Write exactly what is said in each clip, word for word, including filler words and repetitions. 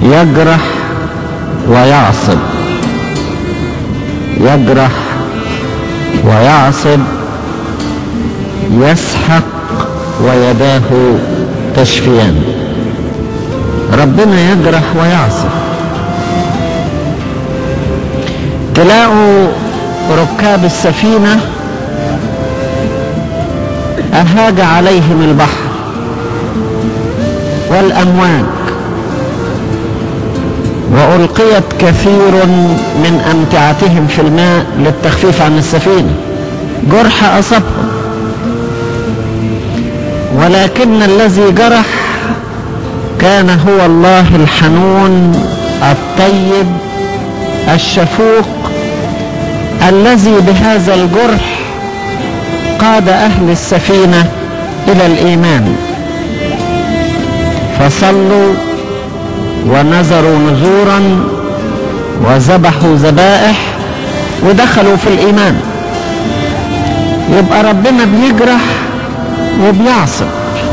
يجرح ويعصب، يجرح ويعصب، يسحق ويداه تشفيان. ربنا يجرح ويعصب. تلاقوا ركاب السفينة أهاج عليهم البحر والأمواج، وألقيت كثير من أمتعتهم في الماء للتخفيف عن السفينة، جرح أصابهم، ولكن الذي جرح كان هو الله الحنون الطيب الشفوق، الذي بهذا الجرح قاد أهل السفينة إلى الإيمان، فصلوا ونذروا نذورا وذبحوا ذبائح ودخلوا في الإيمان. يبقى ربنا بيجرح وبيعصب.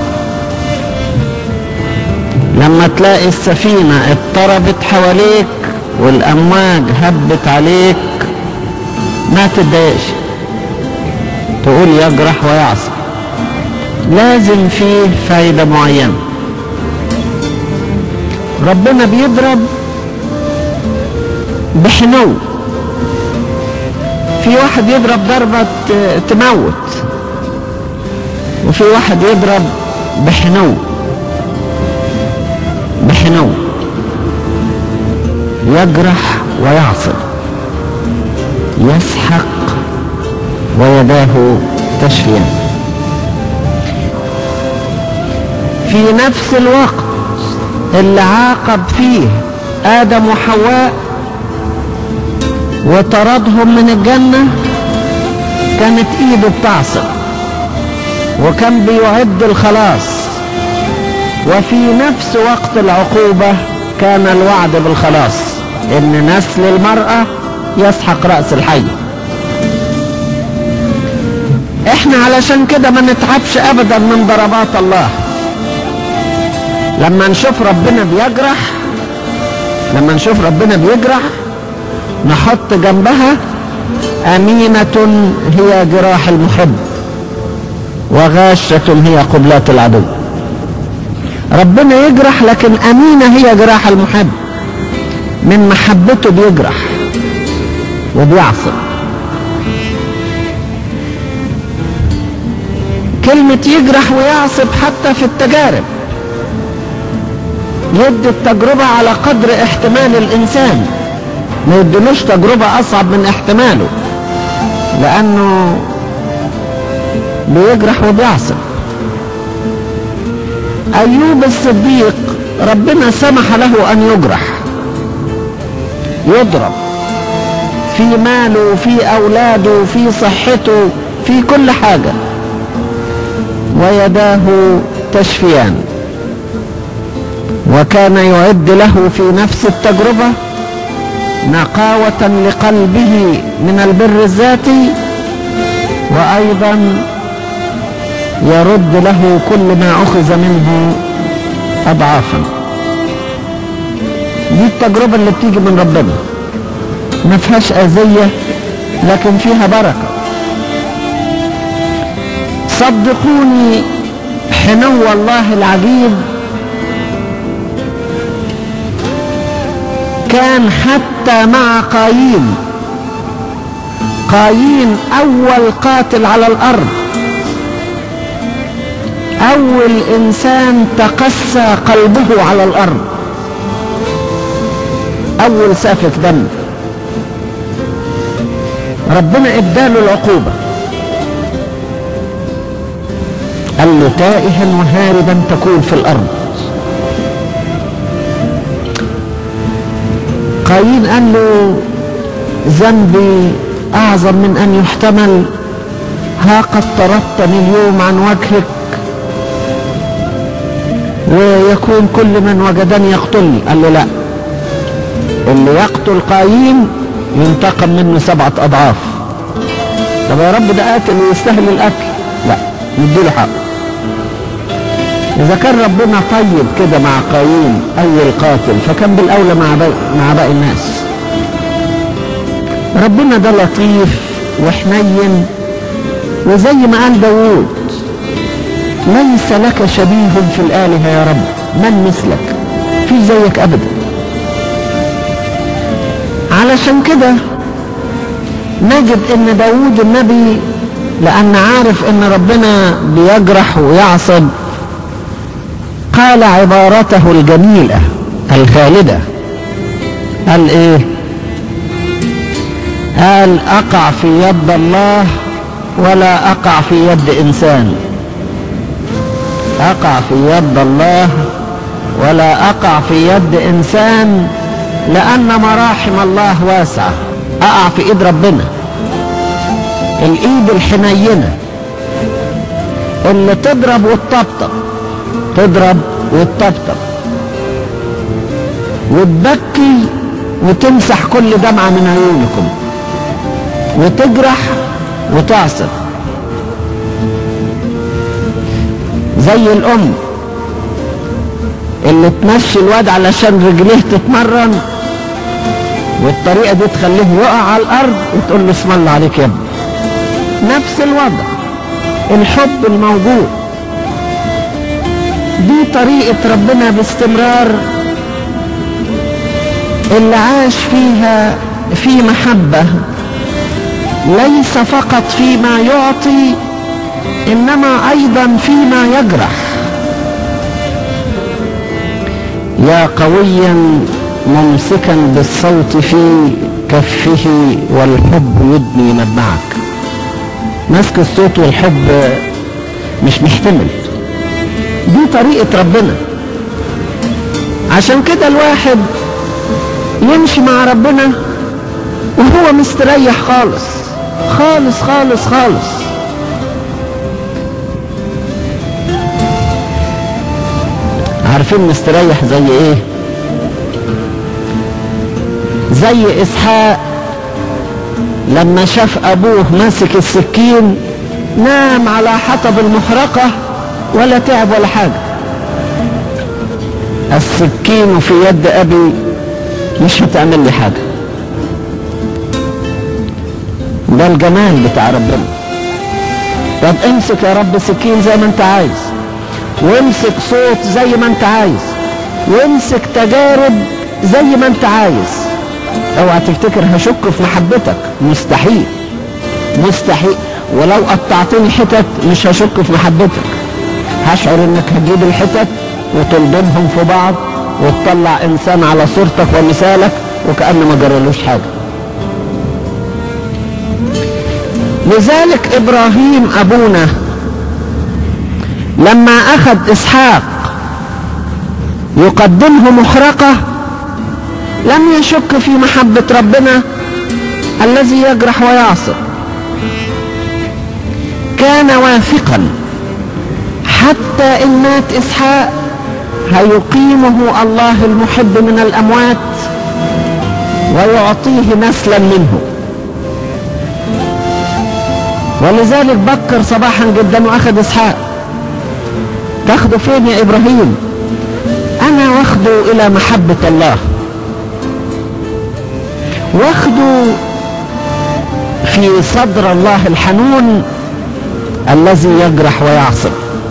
لما تلاقي السفينة اضطربت حواليك والأمواج هبت عليك ما تتضايقش، تقول يجرح ويعصب، لازم فيه فايدة معينة. ربنا بيضرب بحنو. في واحد يضرب ضربة تموت، وفي واحد يضرب بحنو بحنو يجرح ويعصب، يسحق ويداه تشفيان. في نفس الوقت اللي عاقب فيه آدم وحواء وطردهم من الجنة كانت ايده بتعصب، وكان بيعد الخلاص. وفي نفس وقت العقوبة كان الوعد بالخلاص، ان نسل المرأة يسحق رأس الحي. احنا علشان كده ما نتعبش ابدا من ضربات الله. لما نشوف ربنا بيجرح لما نشوف ربنا بيجرح نحط جنبها أمينة هي جراح المحب، وغاشة هي قبلات العدو. ربنا يجرح لكن أمينة هي جراح المحب، من محبته بيجرح وبيعصب. كلمة يجرح ويعصب حتى في التجارب، يدي التجربة على قدر احتمال الإنسان، ما يدلوش تجربة أصعب من احتماله، لأنه بيجرح وبيعصب. أيوب الصديق ربنا سمح له أن يجرح، يضرب في ماله، في أولاده، في صحته، في كل حاجة، ويداه تشفيان. وكان يعد له في نفس التجربة نقاوة لقلبه من البر الذاتي، وأيضا يرد له كل ما أخذ منه أضعافا. دي التجربة اللي بتيجي من ربنا، ما فيهاش أذية لكن فيها بركة. صدقوني حنو الله العجيب كان حتى مع قايين. قايين أول قاتل على الأرض، أول إنسان تقسى قلبه على الأرض، أول سافك دم. ربنا اداله العقوبة، قال له تائها وهاربا تكون في الأرض. قايين قال له ذنبي أعظم من أن يحتمل، ها قد طردتني اليوم عن وجهك، ويكون كل من وجدني يقتلني. قال له لا، اللي يقتل قايين ينتقم منه سبعة أضعاف. طب يا رب ده قاتل ويستاهل القتل، لا نديله حقه. إذا كان ربنا طيب كده مع قايين أي القاتل، فكان بالأولى مع باقي, مع باقي الناس. ربنا ده لطيف وحنين، وزي ما قال داوود: ليس لك شبيه في الآلهة يا رب، من مثلك؟ في زيك أبدا. علشان كده نجد ان داوود النبي لأن عارف ان ربنا بيجرح ويعصب، قال عبارته الجميلة الخالدة. قال ايه؟ قال: أقع في يد الله ولا أقع في يد إنسان. أقع في يد الله ولا أقع في يد إنسان، لأن مراحم الله واسعة. أقع في إيد ربنا، الإيد الحنينة اللي تضرب وتطبطب، تضرب وتطبطب وتبكي وتمسح كل دمعة من عيونكم، وتجرح وتعصب. زي الأم اللي تمشي الواد علشان رجليه تتمرن، والطريقة دي تخليه يقع على الأرض وتقول له: اسم الله عليك يا ابني. نفس الوضع، الحب الموجود. دي طريقة ربنا باستمرار اللي عاش فيها في محبة، ليس فقط فيما يعطي إنما أيضا فيما يجرح. يا قويا ممسكا بالصوت في كفه والحب يدني مدمعك. ماسك الصوت والحب مش محتمل. دي طريقة ربنا. عشان كده الواحد يمشي مع ربنا وهو مستريح خالص خالص خالص خالص. عارفين مستريح زي ايه؟ زي إسحاق لما شاف أبوه ماسك السكين، نام على حطب المحرقة ولا تعب ولا حاجة. السكين في يد أبي مش هتعمل لي حاجة. ده الجمال بتاع ربنا. طب امسك يا رب سكين زي ما انت عايز، وامسك صوت زي ما انت عايز، وامسك تجارب زي ما انت عايز. اوعى تفتكر هشك في محبتك، مستحيل مستحيل. ولو قطعتني حتت مش هشك في محبتك، هشعر انك هتجيب الحتت وتلضمهم في بعض وتطلع انسان على صورتك ومثالك وكأن ما جرالوش حاجة. لذلك ابراهيم ابونا لما اخذ اسحاق يقدمه محرقة لم يشك في محبة ربنا الذي يجرح ويعصر. كان واثقا حتى إن مات إسحاق هيقيمه الله المحب من الأموات ويعطيه نسلا منه. ولذلك بكر صباحا جدا واخذ إسحاق. تاخده فين يا إبراهيم؟ أنا واخده إلى محبة الله، واخده في صدر الله الحنون الذي يجرح ويعصر.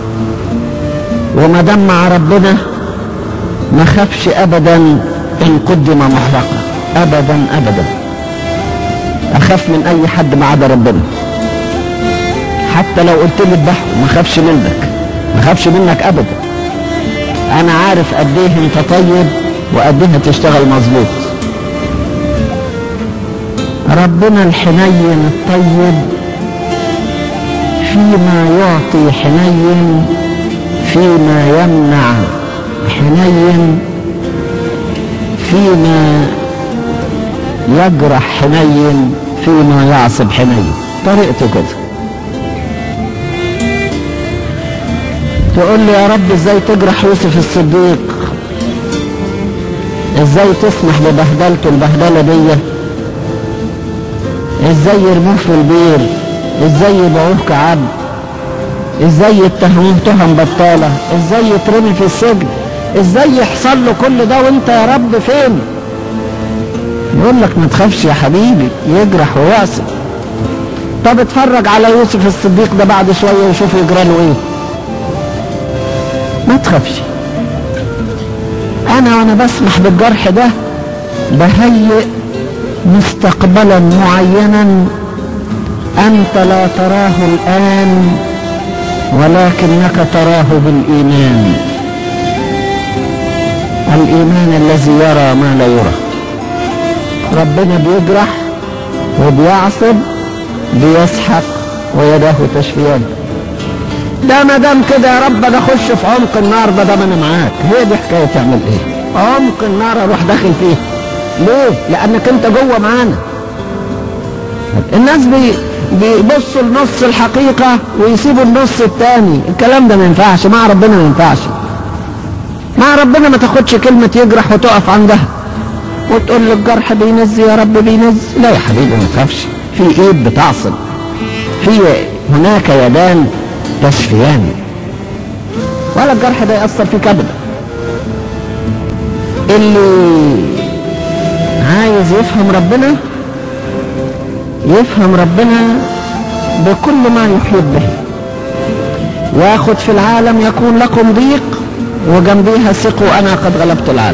وما دام مع ربنا ما خافش ابدا ان قدم محرقه، ابدا ابدا. اخاف من اي حد ما عدا ربنا. حتى لو قلت لي اذبحه ما خافش منك، ما خافش منك ابدا. انا عارف قد ايه انت طيب وقد ايه هتشتغل مظبوط. ربنا الحنين الطيب فيما يعطي حنين، فيما يمنع حنين، فيما يجرح حنين، فيما يعصب حنين. طريقته كده. تقول لي يا رب ازاي تجرح يوسف الصديق؟ ازاي تسمح ببهدلته البهدله دي؟ ازاي يرموه في البير؟ ازاي يبيعوه كعبد؟ ازاي يتهموه تهم بطالة، ازاي يترمي في السجن، ازاي يحصل له كل ده وانت يا رب فين؟ يقول لك ما تخافش يا حبيبي، يجرح ويعصب. طب اتفرج على يوسف الصديق ده بعد شوية وشوف يجرى له ايه. ما تخافش. انا وانا بسمح بالجرح ده بهيئ مستقبلا معينا انت لا تراه الان ولكنك تراه بالايمان، الايمان الذي يرى ما لا يرى. ربنا بيجرح وبيعصب، بيسحق ويداه تشفيان. ده ما دام كده يا رب انا اخش في عمق النار ما دام انا معاك، هي دي حكايه تعمل ايه؟ عمق النار اروح داخل فيه ليه؟ لانك انت جوه معانا. الناس بي بيبصوا لنص الحقيقه ويسيبوا النص الثاني، الكلام ده ما ينفعش مع ربنا، ما ينفعش مع ربنا. ما تاخدش كلمه يجرح وتقف عندها وتقول له الجرح بينزي يا رب بينزي. لا يا حبيبي ما تخافش، في ايد بتعصب، في هناك يدان تشفيان، ولا الجرح ده يأثر فيك ابدا. اللي عايز يفهم ربنا يفهم ربنا بكل ما يحيط به. ياخد في العالم يكون لكم ضيق وجنبيها ثقوا انا قد غلبت العالم.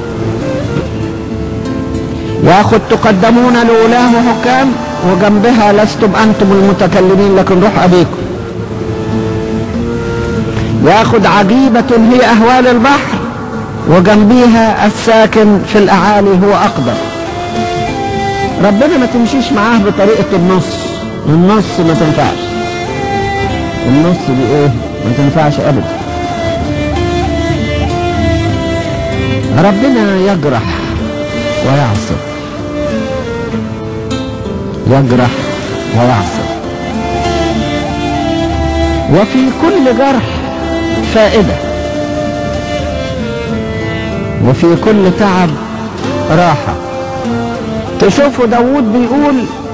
ياخد تقدمون لولاه حكام وجنبها لستم انتم المتكلمين لكن روح ابيكم. ياخد عجيبة هي اهوال البحر وجنبيها الساكن في الاعالي هو اقدر. ربنا ما تمشيش معاه بطريقة النص، النص ما تنفعش، النص دي ايه؟ ما تنفعش ابدا. ربنا يجرح ويعصب، يجرح ويعصب، وفي كل جرح فائدة، وفي كل تعب راحة. تشوفوا داود بيقول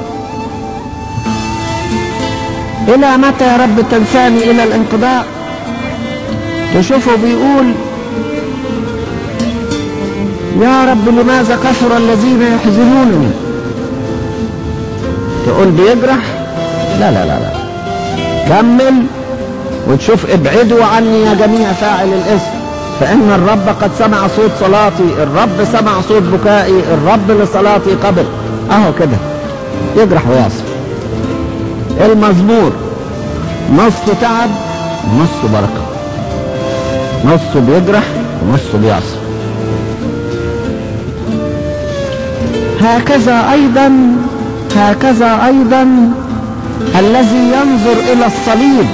إلى متى يا رب تنساني إلى الانقضاء؟ تشوفوا بيقول يا رب لماذا كثر الذين يحزنونني؟ تقول بيجرح؟ لا لا لا لا، كمل وتشوف ابعدوا عني يا جميع فاعل الاسم فإن الرب قد سمع صوت صلاتي، الرب سمع صوت بكائي، الرب لصلاتي قبل. اهو كده يجرح ويعصب. المزمور نصه تعب ونصه بركة، نصه بيجرح ونصه بيعصب. هكذا ايضا هكذا ايضا الذي ينظر الى الصليب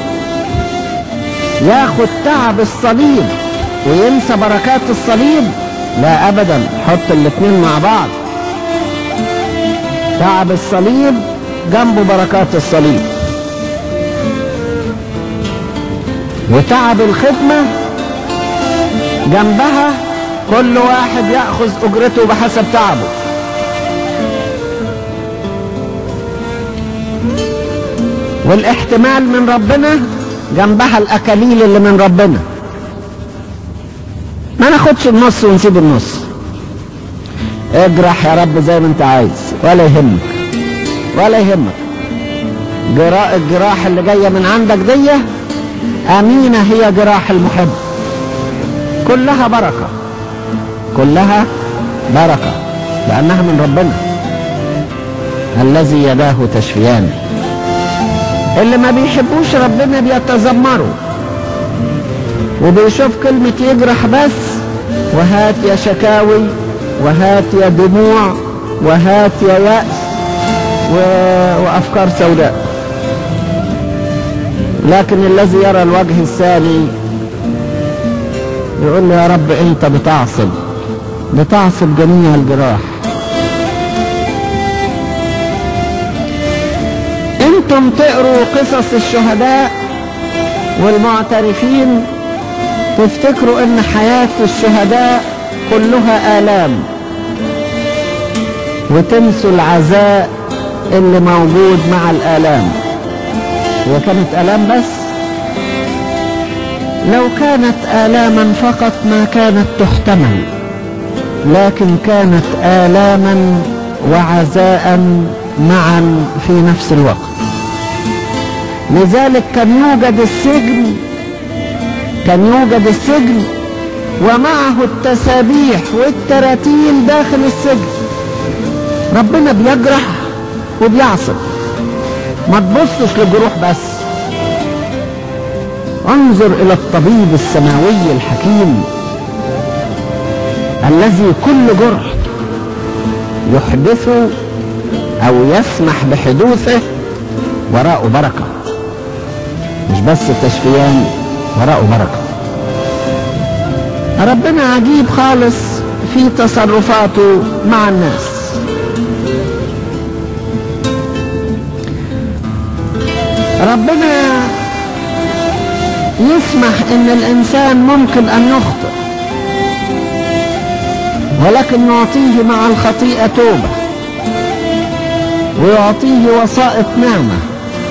ياخد تعب الصليب وينسى بركات الصليب؟ لا ابدا، حط الاثنين مع بعض. تعب الصليب جنبه بركات الصليب، وتعب الخدمة جنبها كل واحد يأخذ اجرته بحسب تعبه. والاحتمال من ربنا جنبها الاكاليل اللي من ربنا. ما ناخدش النص ونسيب النص. اجرح يا رب زي ما انت عايز ولا يهمك ولا يهمك. جراء الجراح اللي جايه من عندك دي امينه، هي جراح المحب، كلها بركه، كلها بركه لانها من ربنا الذي يداه تشفيان. اللي ما بيحبوش ربنا بيتذمروا وبيشوف كلمة يجرح بس، وهات يا شكاوي وهات يا دموع وهات يا يأس و... وأفكار سوداء. لكن الذي يرى الوجه الثاني يقول له يا رب انت بتعصب، بتعصب جميع الجراح. انتم تقروا قصص الشهداء والمعترفين تفتكروا ان حياة الشهداء كلها آلام، وتنسوا العزاء اللي موجود مع الآلام. هي كانت آلام بس؟ لو كانت آلاما فقط ما كانت تحتمل، لكن كانت آلاما وعزاء معا في نفس الوقت. لذلك كان يوجد السجن كان يوجد السجن ومعه التسابيح والتراتيل داخل السجن. ربنا بيجرح وبيعصب، ما تبصش للجروح بس، انظر الى الطبيب السماوي الحكيم الذي كل جرح يحدثه او يسمح بحدوثه وراءه بركة، مش بس تشفيان، وراءه بركة. ربنا عجيب خالص في تصرفاته مع الناس. ربنا يسمح ان الانسان ممكن ان يخطئ، ولكن يعطيه مع الخطيئة توبة، ويعطيه وسائط نعمة،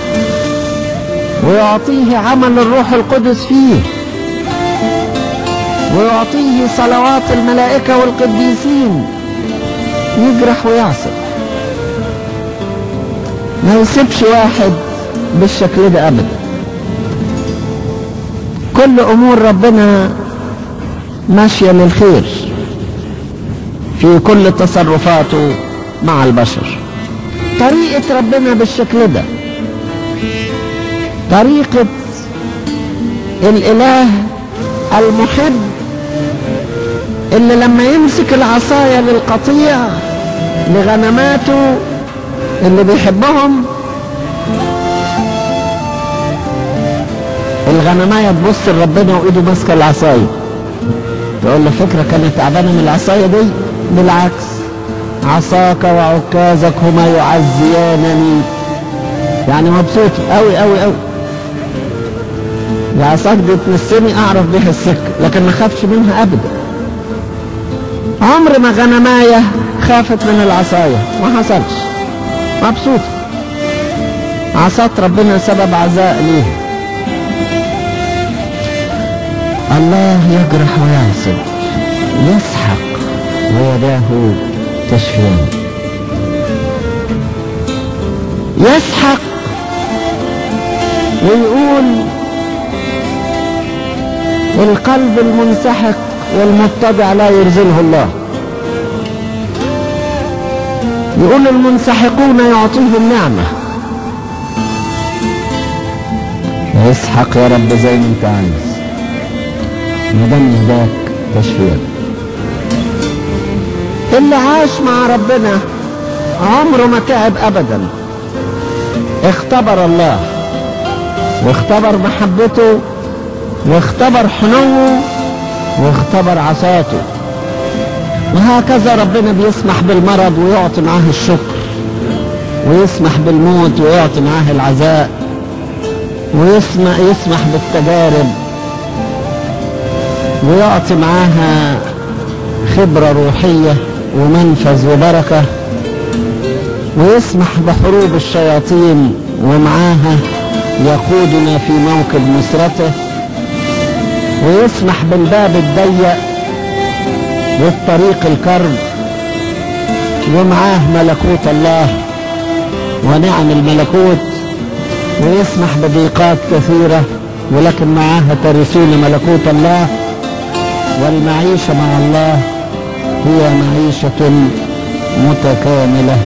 ويعطيه عمل الروح القدس فيه، ويعطيه صلوات الملائكة والقديسين. يجرح ويعصب، ما يسيبش واحد بالشكل ده ابدا. كل امور ربنا ماشية للخير في كل تصرفاته مع البشر. طريقة ربنا بالشكل ده طريقة الاله المحب اللي لما يمسك العصاية للقطيع لغنماته اللي بيحبهم، الغنماية تبص لربنا وايده ماسكة العصاية، تقول له فكرة كانت تعبانة من العصاية دي؟ بالعكس، عصاك وعكازك هما يعزيانني. يعني مبسوطة قوي قوي قوي. العصاك دي تنسني اعرف بيها السكة، لكن ما خافش منها ابدا. عمر ما غنماية خافت من العصاية، ما حصلش، مبسوطة. عصاة ربنا سبب عزاء ليه. الله يجرح ويعصب، يسحق ويداه تشفيان. يسحق ويقول القلب المنسحق والمتضع لا يرزله الله. يقول المنسحقون يعطيهم نعمة. يسحق يا رب زي ما انت عايز، مدام يهداك تشفيان. اللي عاش مع ربنا عمره ما تعب ابدا. اختبر الله، واختبر محبته، واختبر حنوه، واختبر عصاته. وهكذا ربنا بيسمح بالمرض ويعطي معاه الشكر، ويسمح بالموت ويعطي معاه العزاء، ويسمح يسمح بالتجارب ويعطي معاها خبرة روحية ومنفذ وبركة، ويسمح بحروب الشياطين ومعاها يقودنا في موكب نصرته، ويسمح بالباب الضيق والطريق الكرب، ومعاه ملكوت الله ونعم الملكوت، ويسمح بضيقات كثيرة ولكن معاها ترثون ملكوت الله. والمعيشة مع الله هي معيشة متكاملة.